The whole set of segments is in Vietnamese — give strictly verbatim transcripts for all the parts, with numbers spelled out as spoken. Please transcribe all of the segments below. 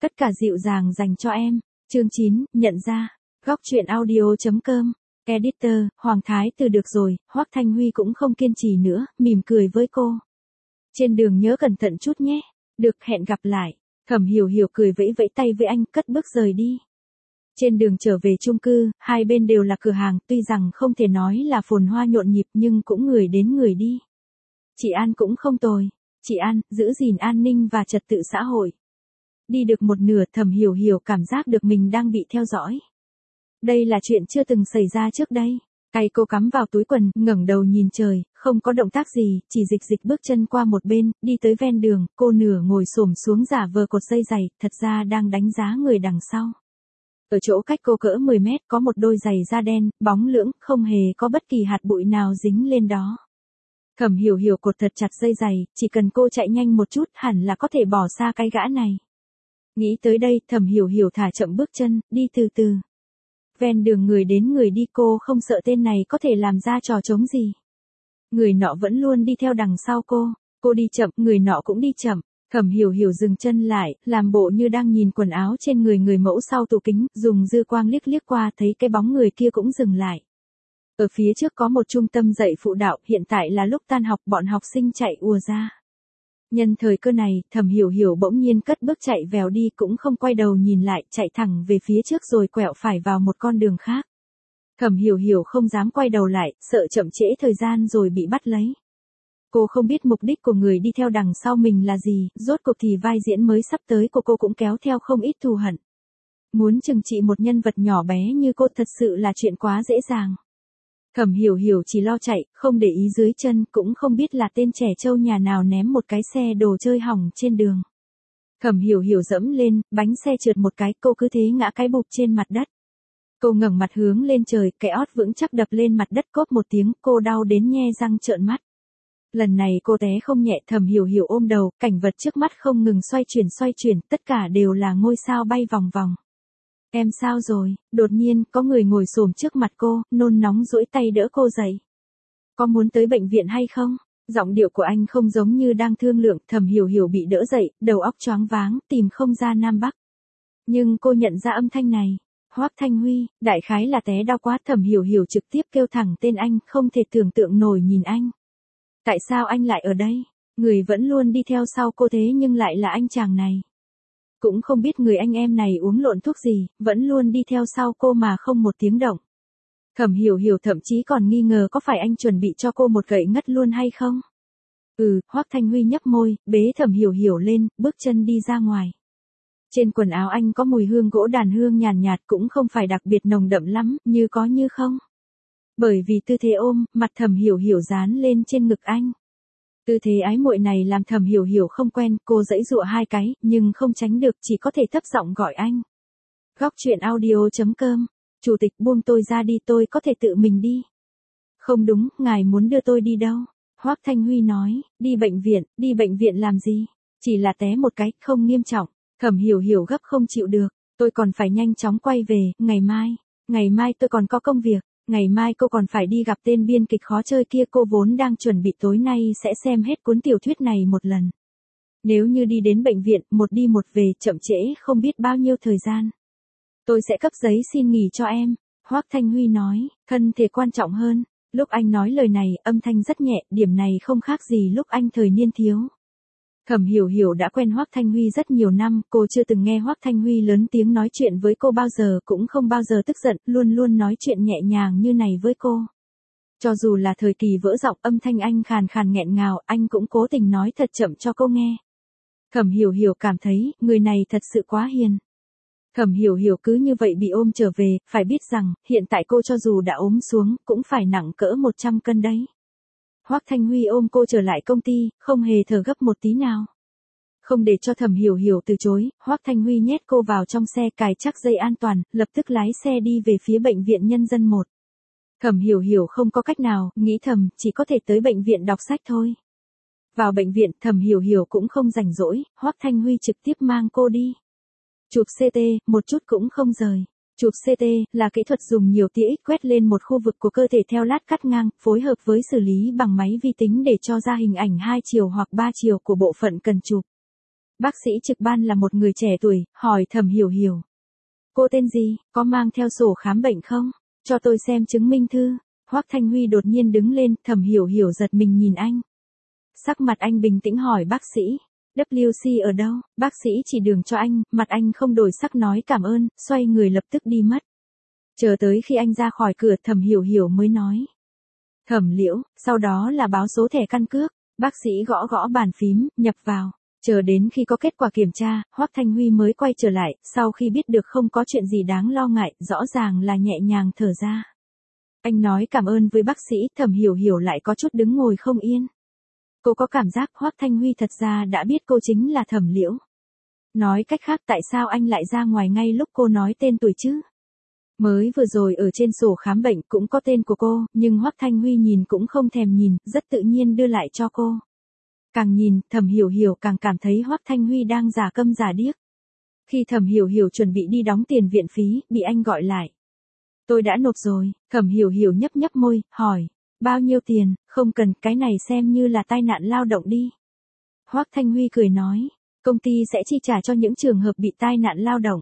Tất cả dịu dàng dành cho em. Chương chín, nhận ra. Góc truyện audio chấm com. Editor, Hoàng Thái Từ được rồi, Hoắc Thanh Huy cũng không kiên trì nữa, mỉm cười với cô. Trên đường nhớ cẩn thận chút nhé. Được, hẹn gặp lại. Thẩm Hiểu Hiểu cười vẫy vẫy tay với anh, cất bước rời đi. Trên đường trở về chung cư, hai bên đều là cửa hàng, tuy rằng không thể nói là phồn hoa nhộn nhịp nhưng cũng người đến người đi. Chị An cũng không tồi. Chị An, giữ gìn an ninh và trật tự xã hội. Đi được một nửa, Thẩm Hiểu Hiểu cảm giác được mình đang bị theo dõi. Đây là chuyện chưa từng xảy ra trước đây. Tay cô cắm vào túi quần, ngẩng đầu nhìn trời, không có động tác gì, chỉ dịch dịch bước chân qua một bên, đi tới ven đường, cô nửa ngồi xổm xuống giả vờ cột dây giày, thật ra đang đánh giá người đằng sau. Ở chỗ cách cô cỡ mười mét có một đôi giày da đen, bóng lưỡng, không hề có bất kỳ hạt bụi nào dính lên đó. Thẩm Hiểu Hiểu cột thật chặt dây giày, chỉ cần cô chạy nhanh một chút hẳn là có thể bỏ xa cái gã này. Nghĩ tới đây, Thẩm Hiểu Hiểu thả chậm bước chân, đi từ từ. Ven đường người đến người đi, cô không sợ tên này có thể làm ra trò trống gì. Người nọ vẫn luôn đi theo đằng sau cô, cô đi chậm, người nọ cũng đi chậm. Thẩm Hiểu Hiểu dừng chân lại, làm bộ như đang nhìn quần áo trên người người mẫu sau tủ kính, dùng dư quang liếc liếc qua thấy cái bóng người kia cũng dừng lại. Ở phía trước có một trung tâm dạy phụ đạo, hiện tại là lúc tan học, bọn học sinh chạy ùa ra. Nhân thời cơ này, Thẩm Hiểu Hiểu bỗng nhiên cất bước chạy vèo đi, cũng không quay đầu nhìn lại, chạy thẳng về phía trước rồi quẹo phải vào một con đường khác. Thẩm Hiểu Hiểu không dám quay đầu lại, sợ chậm trễ thời gian rồi bị bắt lấy. Cô không biết mục đích của người đi theo đằng sau mình là gì, rốt cuộc thì vai diễn mới sắp tới của cô cũng kéo theo không ít thù hận. Muốn trừng trị một nhân vật nhỏ bé như cô thật sự là chuyện quá dễ dàng. Thẩm Hiểu Hiểu chỉ lo chạy, không để ý dưới chân, cũng không biết là tên trẻ trâu nhà nào ném một cái xe đồ chơi hỏng trên đường. Thẩm Hiểu Hiểu dẫm lên, bánh xe trượt một cái, cô cứ thế ngã cái bụp trên mặt đất. Cô ngẩng mặt hướng lên trời, cái ót vững chắc đập lên mặt đất, cốp một tiếng, cô đau đến nhe răng trợn mắt. Lần này cô té không nhẹ, Thẩm Hiểu Hiểu ôm đầu, cảnh vật trước mắt không ngừng xoay chuyển xoay chuyển, tất cả đều là ngôi sao bay vòng vòng. Em sao rồi? Đột nhiên, có người ngồi xổm trước mặt cô, nôn nóng duỗi tay đỡ cô dậy. Có muốn tới bệnh viện hay không? Giọng điệu của anh không giống như đang thương lượng, Thẩm Hiểu Hiểu bị đỡ dậy, đầu óc choáng váng, tìm không ra nam bắc. Nhưng cô nhận ra âm thanh này. Hoắc Thanh Huy, đại khái là té đau quá, Thẩm Hiểu Hiểu trực tiếp kêu thẳng tên anh, không thể tưởng tượng nổi nhìn anh. Tại sao anh lại ở đây? Người vẫn luôn đi theo sau cô thế nhưng lại là anh chàng này. Cũng không biết người anh em này uống lộn thuốc gì, vẫn luôn đi theo sau cô mà không một tiếng động. Thẩm Hiểu Hiểu thậm chí còn nghi ngờ có phải anh chuẩn bị cho cô một gậy ngất luôn hay không. Ừ, Hoắc Thanh Huy nhấp môi, bế Thẩm Hiểu Hiểu lên, bước chân đi ra ngoài. Trên quần áo anh có mùi hương gỗ đàn hương nhàn nhạt, cũng không phải đặc biệt nồng đậm lắm, như có như không. Bởi vì tư thế ôm, mặt Thẩm Hiểu Hiểu dán lên trên ngực anh. Tư thế ái muội này làm Thẩm Hiểu Hiểu không quen, cô giãy giụa hai cái, nhưng không tránh được, chỉ có thể thấp giọng gọi anh. Góc truyện audio chấm com. Chủ tịch buông tôi ra đi, tôi có thể tự mình đi. Không đúng, ngài muốn đưa tôi đi đâu? Hoắc Thanh Huy nói, đi bệnh viện, đi bệnh viện làm gì? Chỉ là té một cái, không nghiêm trọng. Thẩm Hiểu Hiểu gấp không chịu được, tôi còn phải nhanh chóng quay về, ngày mai, ngày mai tôi còn có công việc. Ngày mai cô còn phải đi gặp tên biên kịch khó chơi kia, cô vốn đang chuẩn bị tối nay sẽ xem hết cuốn tiểu thuyết này một lần. Nếu như đi đến bệnh viện, một đi một về, chậm trễ không biết bao nhiêu thời gian. Tôi sẽ cấp giấy xin nghỉ cho em, Hoắc Thanh Huy nói, thân thể quan trọng hơn. Lúc anh nói lời này, âm thanh rất nhẹ, điểm này không khác gì lúc anh thời niên thiếu. Thẩm Hiểu Hiểu đã quen Hoắc Thanh Huy rất nhiều năm, cô chưa từng nghe Hoắc Thanh Huy lớn tiếng nói chuyện với cô bao giờ, cũng không bao giờ tức giận, luôn luôn nói chuyện nhẹ nhàng như này với cô. Cho dù là thời kỳ vỡ giọng, âm thanh anh khàn khàn nghẹn ngào, anh cũng cố tình nói thật chậm cho cô nghe. Thẩm Hiểu Hiểu cảm thấy, người này thật sự quá hiền. Thẩm Hiểu Hiểu cứ như vậy bị ôm trở về, phải biết rằng, hiện tại cô cho dù đã ốm xuống, cũng phải nặng cỡ một trăm cân đấy. Hoắc Thanh Huy ôm cô trở lại công ty, không hề thở gấp một tí nào. Không để cho Thẩm Hiểu Hiểu từ chối, Hoắc Thanh Huy nhét cô vào trong xe, cài chắc dây an toàn, lập tức lái xe đi về phía bệnh viện Nhân dân một. Thẩm Hiểu Hiểu không có cách nào, nghĩ thầm, chỉ có thể tới bệnh viện đọc sách thôi. Vào bệnh viện, Thẩm Hiểu Hiểu cũng không rảnh rỗi, Hoắc Thanh Huy trực tiếp mang cô đi. Chụp xê tê, một chút cũng không rời. Chụp xê tê là kỹ thuật dùng nhiều tia X quét lên một khu vực của cơ thể theo lát cắt ngang, phối hợp với xử lý bằng máy vi tính để cho ra hình ảnh hai chiều hoặc ba chiều của bộ phận cần chụp. Bác sĩ trực ban là một người trẻ tuổi, hỏi Thẩm Hiểu Hiểu. Cô tên gì, có mang theo sổ khám bệnh không? Cho tôi xem chứng minh thư. Hoắc Thanh Huy đột nhiên đứng lên, Thẩm Hiểu Hiểu giật mình nhìn anh. Sắc mặt anh bình tĩnh hỏi bác sĩ. vê kép xê ở đâu? Bác sĩ chỉ đường cho anh, mặt anh không đổi sắc nói cảm ơn, xoay người lập tức đi mất. Chờ tới khi anh ra khỏi cửa Thẩm Hiểu Hiểu mới nói. Thẩm Liễu, sau đó là báo số thẻ căn cước. Bác sĩ gõ gõ bàn phím, nhập vào. Chờ đến khi có kết quả kiểm tra, Hoắc Thanh Huy mới quay trở lại, sau khi biết được không có chuyện gì đáng lo ngại, rõ ràng là nhẹ nhàng thở ra. Anh nói cảm ơn với bác sĩ, Thẩm Hiểu Hiểu lại có chút đứng ngồi không yên. Cô có cảm giác Hoắc Thanh Huy thật ra đã biết cô chính là Thẩm Liễu. Nói cách khác tại sao anh lại ra ngoài ngay lúc cô nói tên tuổi chứ? Mới vừa rồi ở trên sổ khám bệnh cũng có tên của cô, nhưng Hoắc Thanh Huy nhìn cũng không thèm nhìn, rất tự nhiên đưa lại cho cô. Càng nhìn, Thẩm Hiểu Hiểu càng cảm thấy Hoắc Thanh Huy đang giả câm giả điếc. Khi Thẩm Hiểu Hiểu chuẩn bị đi đóng tiền viện phí, bị anh gọi lại. Tôi đã nộp rồi, Thẩm Hiểu Hiểu nhấp nhấp môi, hỏi. Bao nhiêu tiền, không cần, cái này xem như là tai nạn lao động đi. Hoắc Thanh Huy cười nói, công ty sẽ chi trả cho những trường hợp bị tai nạn lao động.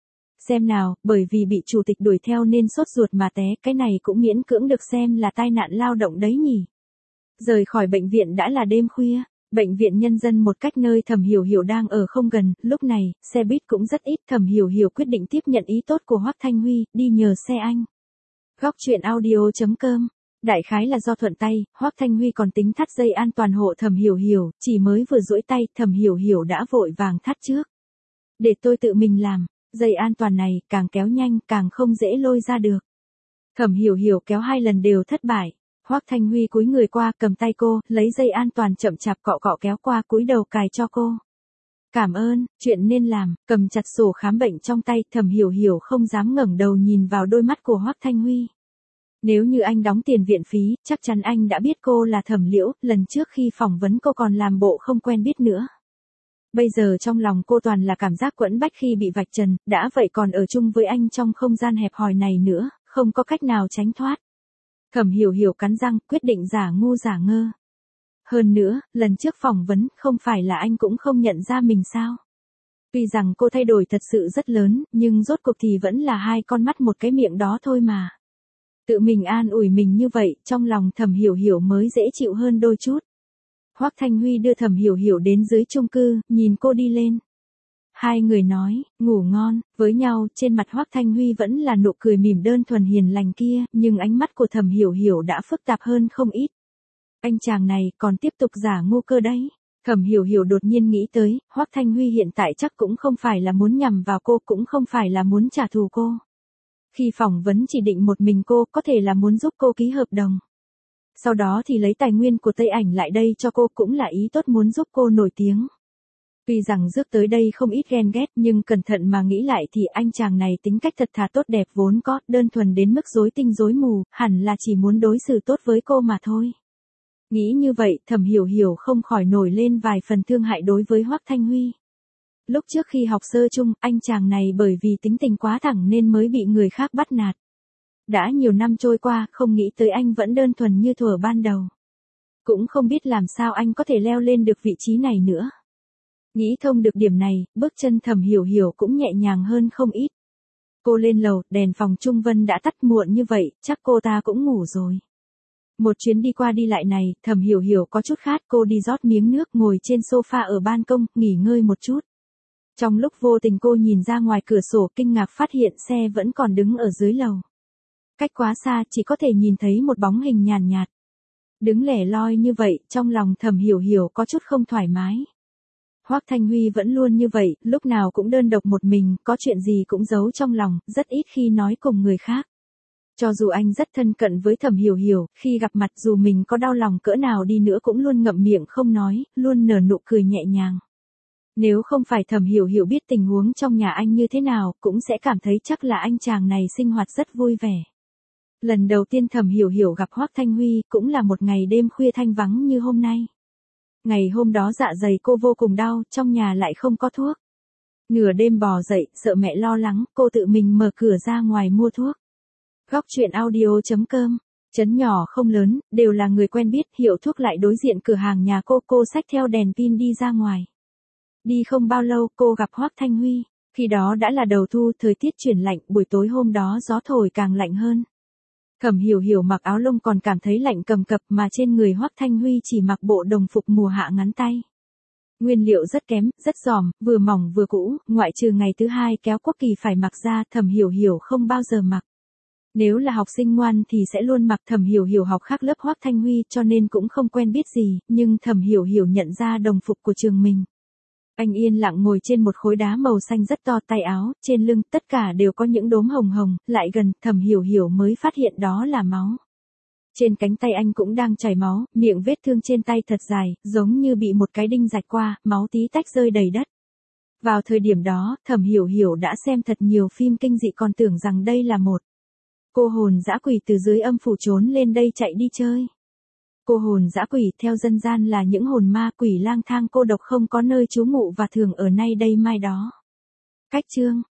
Xem nào, bởi vì bị chủ tịch đuổi theo nên sốt ruột mà té, cái này cũng miễn cưỡng được xem là tai nạn lao động đấy nhỉ. Rời khỏi bệnh viện đã là đêm khuya, bệnh viện nhân dân một cách nơi Thẩm Hiểu Hiểu đang ở không gần, lúc này, xe buýt cũng rất ít, Thẩm Hiểu Hiểu quyết định tiếp nhận ý tốt của Hoắc Thanh Huy, đi nhờ xe anh. Góc truyện audio chấm com. Đại khái là do thuận tay, Hoắc Thanh Huy còn tính thắt dây an toàn hộ Thẩm Hiểu Hiểu, chỉ mới vừa duỗi tay, Thẩm Hiểu Hiểu đã vội vàng thắt trước. Để tôi tự mình làm, dây an toàn này càng kéo nhanh càng không dễ lôi ra được. Thẩm Hiểu Hiểu kéo hai lần đều thất bại. Hoắc Thanh Huy cúi người qua cầm tay cô, lấy dây an toàn chậm chạp cọ cọ kéo qua cúi đầu cài cho cô. Cảm ơn, chuyện nên làm, cầm chặt sổ khám bệnh trong tay, Thẩm Hiểu Hiểu không dám ngẩng đầu nhìn vào đôi mắt của Hoắc Thanh Huy. Nếu như anh đóng tiền viện phí, chắc chắn anh đã biết cô là Thẩm Liễu, lần trước khi phỏng vấn cô còn làm bộ không quen biết nữa. Bây giờ trong lòng cô toàn là cảm giác quẫn bách khi bị vạch trần, đã vậy còn ở chung với anh trong không gian hẹp hòi này nữa, không có cách nào tránh thoát. Thẩm Hiểu Hiểu cắn răng, quyết định giả ngu giả ngơ. Hơn nữa, lần trước phỏng vấn, không phải là anh cũng không nhận ra mình sao? Tuy rằng cô thay đổi thật sự rất lớn, nhưng rốt cuộc thì vẫn là hai con mắt một cái miệng đó thôi mà. Tự mình an ủi mình như vậy, trong lòng Thẩm Hiểu Hiểu mới dễ chịu hơn đôi chút. Hoắc Thanh Huy đưa Thẩm Hiểu Hiểu đến dưới chung cư, nhìn cô đi lên. Hai người nói, ngủ ngon, với nhau, trên mặt Hoắc Thanh Huy vẫn là nụ cười mỉm đơn thuần hiền lành kia, nhưng ánh mắt của Thẩm Hiểu Hiểu đã phức tạp hơn không ít. Anh chàng này còn tiếp tục giả ngu cơ đấy. Thẩm Hiểu Hiểu đột nhiên nghĩ tới, Hoắc Thanh Huy hiện tại chắc cũng không phải là muốn nhằm vào cô, cũng không phải là muốn trả thù cô. Khi phỏng vấn chỉ định một mình cô, có thể là muốn giúp cô ký hợp đồng. Sau đó thì lấy tài nguyên của Tây Ảnh lại đây cho cô, cũng là ý tốt muốn giúp cô nổi tiếng. Tuy rằng rước tới đây không ít ghen ghét, nhưng cẩn thận mà nghĩ lại thì anh chàng này tính cách thật thà tốt đẹp vốn có, đơn thuần đến mức rối tinh rối mù, hẳn là chỉ muốn đối xử tốt với cô mà thôi. Nghĩ như vậy, Thẩm Hiểu Hiểu không khỏi nổi lên vài phần thương hại đối với Hoắc Thanh Huy. Lúc trước khi học sơ chung, anh chàng này bởi vì tính tình quá thẳng nên mới bị người khác bắt nạt. Đã nhiều năm trôi qua, không nghĩ tới anh vẫn đơn thuần như thuở ban đầu. Cũng không biết làm sao anh có thể leo lên được vị trí này nữa. Nghĩ thông được điểm này, bước chân Thẩm Hiểu Hiểu cũng nhẹ nhàng hơn không ít. Cô lên lầu, đèn phòng Trung Vân đã tắt, muộn như vậy, chắc cô ta cũng ngủ rồi. Một chuyến đi qua đi lại này, Thẩm Hiểu Hiểu có chút khát, cô đi rót miếng nước, ngồi trên sofa ở ban công, nghỉ ngơi một chút. Trong lúc vô tình cô nhìn ra ngoài cửa sổ, kinh ngạc phát hiện xe vẫn còn đứng ở dưới lầu. Cách quá xa, chỉ có thể nhìn thấy một bóng hình nhàn nhạt. Đứng lẻ loi như vậy, trong lòng Thẩm Hiểu Hiểu có chút không thoải mái. Hoắc Thanh Huy vẫn luôn như vậy, lúc nào cũng đơn độc một mình, có chuyện gì cũng giấu trong lòng, rất ít khi nói cùng người khác. Cho dù anh rất thân cận với Thẩm Hiểu Hiểu, khi gặp mặt dù mình có đau lòng cỡ nào đi nữa cũng luôn ngậm miệng không nói, luôn nở nụ cười nhẹ nhàng. Nếu không phải Thẩm Hiểu Hiểu biết tình huống trong nhà anh như thế nào, cũng sẽ cảm thấy chắc là anh chàng này sinh hoạt rất vui vẻ. Lần đầu tiên Thẩm Hiểu Hiểu gặp Hoắc Thanh Huy, cũng là một ngày đêm khuya thanh vắng như hôm nay. Ngày hôm đó dạ dày cô vô cùng đau, trong nhà lại không có thuốc. Nửa đêm bò dậy, sợ mẹ lo lắng, cô tự mình mở cửa ra ngoài mua thuốc. Góc truyện audio chấm com, trấn nhỏ không lớn, đều là người quen biết, hiệu thuốc lại đối diện cửa hàng nhà cô, cô xách theo đèn pin đi ra ngoài. Đi không bao lâu cô gặp Hoắc Thanh Huy, khi đó đã là đầu thu, thời tiết chuyển lạnh, buổi tối hôm đó gió thổi càng lạnh hơn. Thẩm Hiểu Hiểu mặc áo lông còn cảm thấy lạnh cầm cập mà trên người Hoắc Thanh Huy chỉ mặc bộ đồng phục mùa hạ ngắn tay. Nguyên liệu rất kém, rất giòm, vừa mỏng vừa cũ, ngoại trừ ngày thứ hai kéo quốc kỳ phải mặc ra, Thẩm Hiểu Hiểu không bao giờ mặc. Nếu là học sinh ngoan thì sẽ luôn mặc. Thẩm Hiểu Hiểu học khác lớp Hoắc Thanh Huy cho nên cũng không quen biết gì, nhưng Thẩm Hiểu Hiểu nhận ra đồng phục của trường mình. Anh yên lặng ngồi trên một khối đá màu xanh rất to, tay áo, trên lưng, tất cả đều có những đốm hồng hồng, lại gần, Thẩm Hiểu Hiểu mới phát hiện đó là máu. Trên cánh tay anh cũng đang chảy máu, miệng vết thương trên tay thật dài, giống như bị một cái đinh rạch qua, máu tí tách rơi đầy đất. Vào thời điểm đó, Thẩm Hiểu Hiểu đã xem thật nhiều phim kinh dị còn tưởng rằng đây là một cô hồn dã quỷ từ dưới âm phủ trốn lên đây chạy đi chơi. Cô hồn dã quỷ theo dân gian là những hồn ma quỷ lang thang cô độc không có nơi trú ngụ và thường ở nay đây mai đó. Cách chương